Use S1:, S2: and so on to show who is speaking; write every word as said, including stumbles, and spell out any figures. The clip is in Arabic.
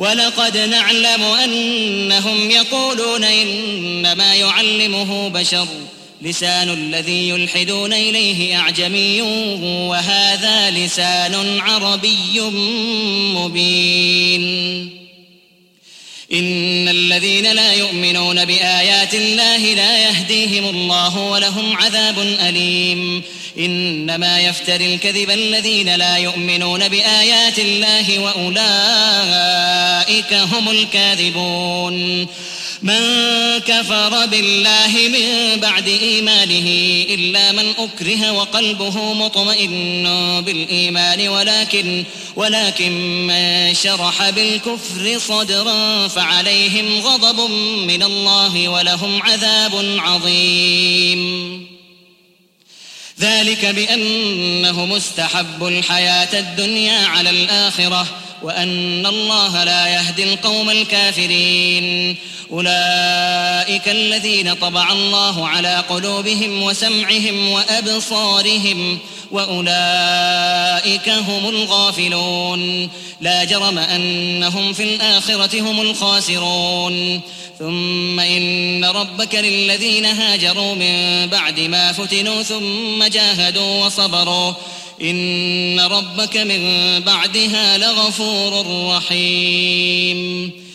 S1: ولقد نعلم أنهم يقولون إنما يعلمه بشر لسان الذي يلحدون إليه أعجمي وهذا لسان عربي مبين. إن الذين لا يؤمنون بآيات الله لا يهديهم الله ولهم عذاب أليم. إنما يفتري الكذب الذين لا يؤمنون بآيات الله وأولئك هم الكاذبون. من كفر بالله من بعد إيمانه إلا من أكره وقلبه مطمئن بالإيمان ولكن ولكن من شرح بالكفر صدرا فعليهم غضب من الله ولهم عذاب عظيم. ذلك بأنهم استحبوا الحياة الدنيا على الآخرة وأن الله لا يهدي القوم الكافرين. أولئك الذين طبع الله على قلوبهم وسمعهم وأبصارهم وأولئك هم الغافلون. لا جرم أنهم في الآخرة هم الخاسرون. ثم إن ربك للذين هاجروا من بعد ما فتنوا ثم جاهدوا وصبروا إن ربك من بعدها لغفور رحيم.